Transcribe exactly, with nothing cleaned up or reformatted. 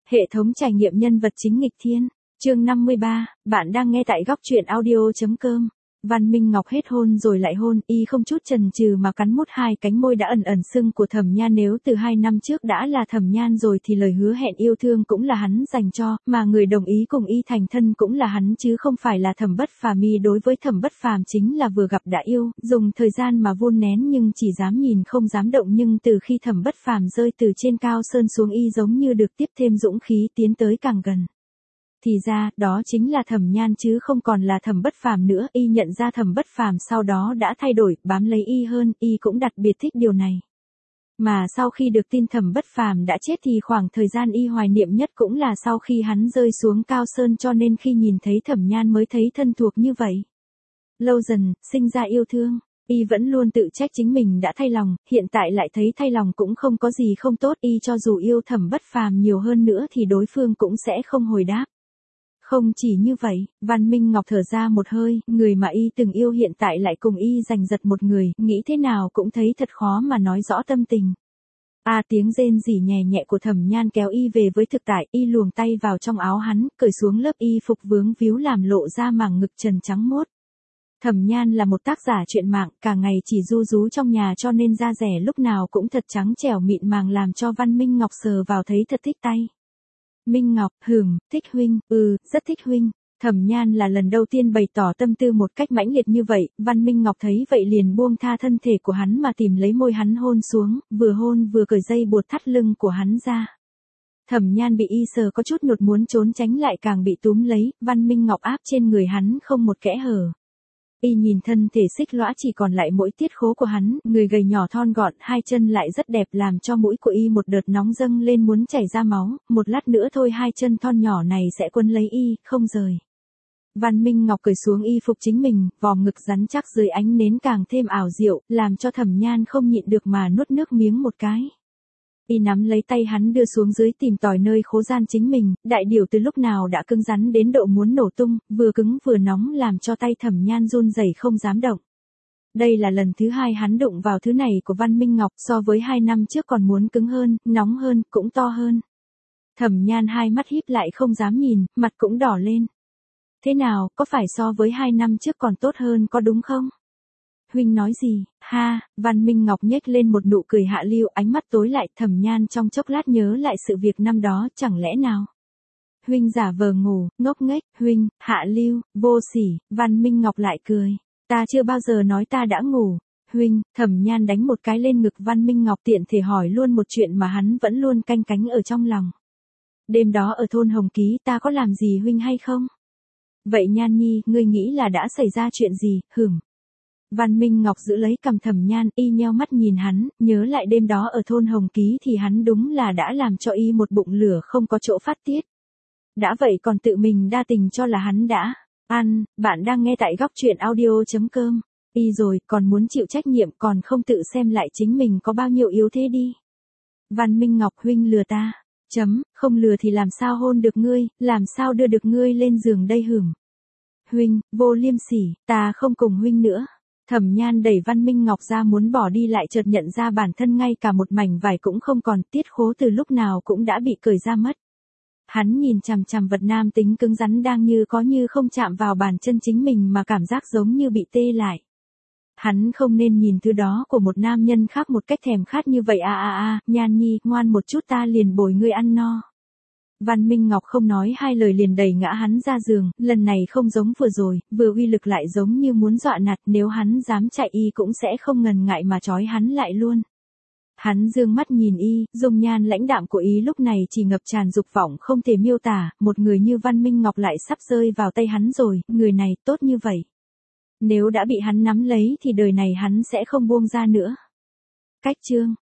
Hệ thống trải nghiệm nhân vật chính nghịch thiên. Chương năm mươi ba, bạn đang nghe tại góc truyện audio chấm com. Văn Minh Ngọc hết hôn rồi lại hôn, y không chút chần chừ mà cắn mút hai cánh môi đã ẩn ẩn sưng của Thẩm Nhan. Nếu từ hai năm trước đã là Thẩm Nhan rồi thì lời hứa hẹn yêu thương cũng là hắn dành cho, mà người đồng ý cùng y thành thân cũng là hắn chứ không phải là Thẩm Bất Phàm. Y đối với Thẩm Bất Phàm chính là vừa gặp đã yêu, dùng thời gian mà vun nén nhưng chỉ dám nhìn không dám động. Nhưng từ khi Thẩm Bất Phàm rơi từ trên cao sơn xuống, y giống như được tiếp thêm dũng khí tiến tới càng gần. Thì ra, đó chính là Thẩm Nhan chứ không còn là Thẩm Bất Phàm nữa. Y nhận ra Thẩm Bất Phàm sau đó đã thay đổi, bám lấy y hơn, y cũng đặc biệt thích điều này. Mà sau khi được tin Thẩm Bất Phàm đã chết thì khoảng thời gian y hoài niệm nhất cũng là sau khi hắn rơi xuống cao sơn, cho nên khi nhìn thấy Thẩm Nhan mới thấy thân thuộc như vậy. Lâu dần, sinh ra yêu thương. Y vẫn luôn tự trách chính mình đã thay lòng, hiện tại lại thấy thay lòng cũng không có gì không tốt. Y cho dù yêu Thẩm Bất Phàm nhiều hơn nữa thì đối phương cũng sẽ không hồi đáp. Không chỉ như vậy, Văn Minh Ngọc thở ra một hơi, người mà y từng yêu hiện tại lại cùng y giành giật một người, nghĩ thế nào cũng thấy thật khó mà nói rõ tâm tình. A à, tiếng rên rỉ nhẹ nhẹ của Thẩm Nhan kéo y về với thực tại, y luồn tay vào trong áo hắn, cởi xuống lớp y phục vướng víu làm lộ ra mảng ngực trần trắng mốt. Thẩm Nhan là một tác giả truyện mạng, cả ngày chỉ ru rú trong nhà cho nên da rẻ lúc nào cũng thật trắng trẻo mịn màng, làm cho Văn Minh Ngọc sờ vào thấy thật thích tay. Minh Ngọc, hừm, thích huynh, ừ, rất thích huynh. Thẩm Nhan là lần đầu tiên bày tỏ tâm tư một cách mãnh liệt như vậy, Văn Minh Ngọc thấy vậy liền buông tha thân thể của hắn mà tìm lấy môi hắn hôn xuống, vừa hôn vừa cởi dây buộc thắt lưng của hắn ra. Thẩm Nhan bị y sờ có chút nhột muốn trốn tránh lại càng bị túm lấy, Văn Minh Ngọc áp trên người hắn không một kẽ hở. Y nhìn thân thể xích lõa chỉ còn lại mỗi tiết khố của hắn, người gầy nhỏ thon gọn, hai chân lại rất đẹp làm cho mũi của y một đợt nóng dâng lên muốn chảy ra máu, một lát nữa thôi hai chân thon nhỏ này sẽ quấn lấy y, không rời. Văn Minh Ngọc cởi xuống y phục chính mình, vòm ngực rắn chắc dưới ánh nến càng thêm ảo diệu, làm cho Thẩm Nhan không nhịn được mà nuốt nước miếng một cái. Y nắm lấy tay hắn đưa xuống dưới tìm tòi nơi khố gian chính mình, đại điểu từ lúc nào đã cứng rắn đến độ muốn nổ tung, vừa cứng vừa nóng làm cho tay Thẩm Nhan run rẩy không dám động. Đây là lần thứ hai hắn đụng vào thứ này của Văn Minh Ngọc, so với hai năm trước còn muốn cứng hơn, nóng hơn, cũng to hơn. Thẩm Nhan hai mắt híp lại không dám nhìn, mặt cũng đỏ lên. Thế nào, có phải so với hai năm trước còn tốt hơn có đúng không? Huynh nói gì? Ha, Văn Minh Ngọc nhếch lên một nụ cười hạ lưu, ánh mắt tối lại. Thẩm Nhan trong chốc lát nhớ lại sự việc năm đó, chẳng lẽ nào? Huynh giả vờ ngủ, ngốc nghếch, huynh, hạ lưu, vô sỉ. Văn Minh Ngọc lại cười. Ta chưa bao giờ nói ta đã ngủ. Huynh, Thẩm Nhan đánh một cái lên ngực Văn Minh Ngọc, tiện thể hỏi luôn một chuyện mà hắn vẫn luôn canh cánh ở trong lòng. Đêm đó ở thôn Hồng Ký ta có làm gì huynh hay không? Vậy Nhan nhi, ngươi nghĩ là đã xảy ra chuyện gì, hửm? Văn Minh Ngọc giữ lấy cằm Thẩm Nhan, y nheo mắt nhìn hắn, nhớ lại đêm đó ở thôn Hồng Ký thì hắn đúng là đã làm cho y một bụng lửa không có chỗ phát tiết. Đã vậy còn tự mình đa tình cho là hắn đã ăn. Bạn đang nghe tại góc truyện audio chấm com. Y rồi, còn muốn chịu trách nhiệm, còn không tự xem lại chính mình có bao nhiêu yếu thế đi. Văn Minh Ngọc, huynh lừa ta. Chấm, không lừa thì làm sao hôn được ngươi, làm sao đưa được ngươi lên giường đây hửm. Huynh, vô liêm sỉ, ta không cùng huynh nữa. Thẩm Nhan đẩy Văn Minh Ngọc ra muốn bỏ đi lại chợt nhận ra bản thân ngay cả một mảnh vải cũng không còn, tiết khố từ lúc nào cũng đã bị cởi ra mất. Hắn nhìn chằm chằm vật nam tính cứng rắn đang như có như không chạm vào bàn chân chính mình mà cảm giác giống như bị tê lại. Hắn không nên nhìn thứ đó của một nam nhân khác một cách thèm khát như vậy. A a a, Nhan nhi, ngoan một chút ta liền bồi ngươi ăn no. Văn Minh Ngọc không nói hai lời liền đẩy ngã hắn ra giường, lần này không giống vừa rồi, vừa uy lực lại giống như muốn dọa nạt, nếu hắn dám chạy y cũng sẽ không ngần ngại mà trói hắn lại luôn. Hắn dương mắt nhìn y, dung nhan lãnh đạm của y lúc này chỉ ngập tràn dục vọng không thể miêu tả, một người như Văn Minh Ngọc lại sắp rơi vào tay hắn rồi, người này tốt như vậy. Nếu đã bị hắn nắm lấy thì đời này hắn sẽ không buông ra nữa. Cách chương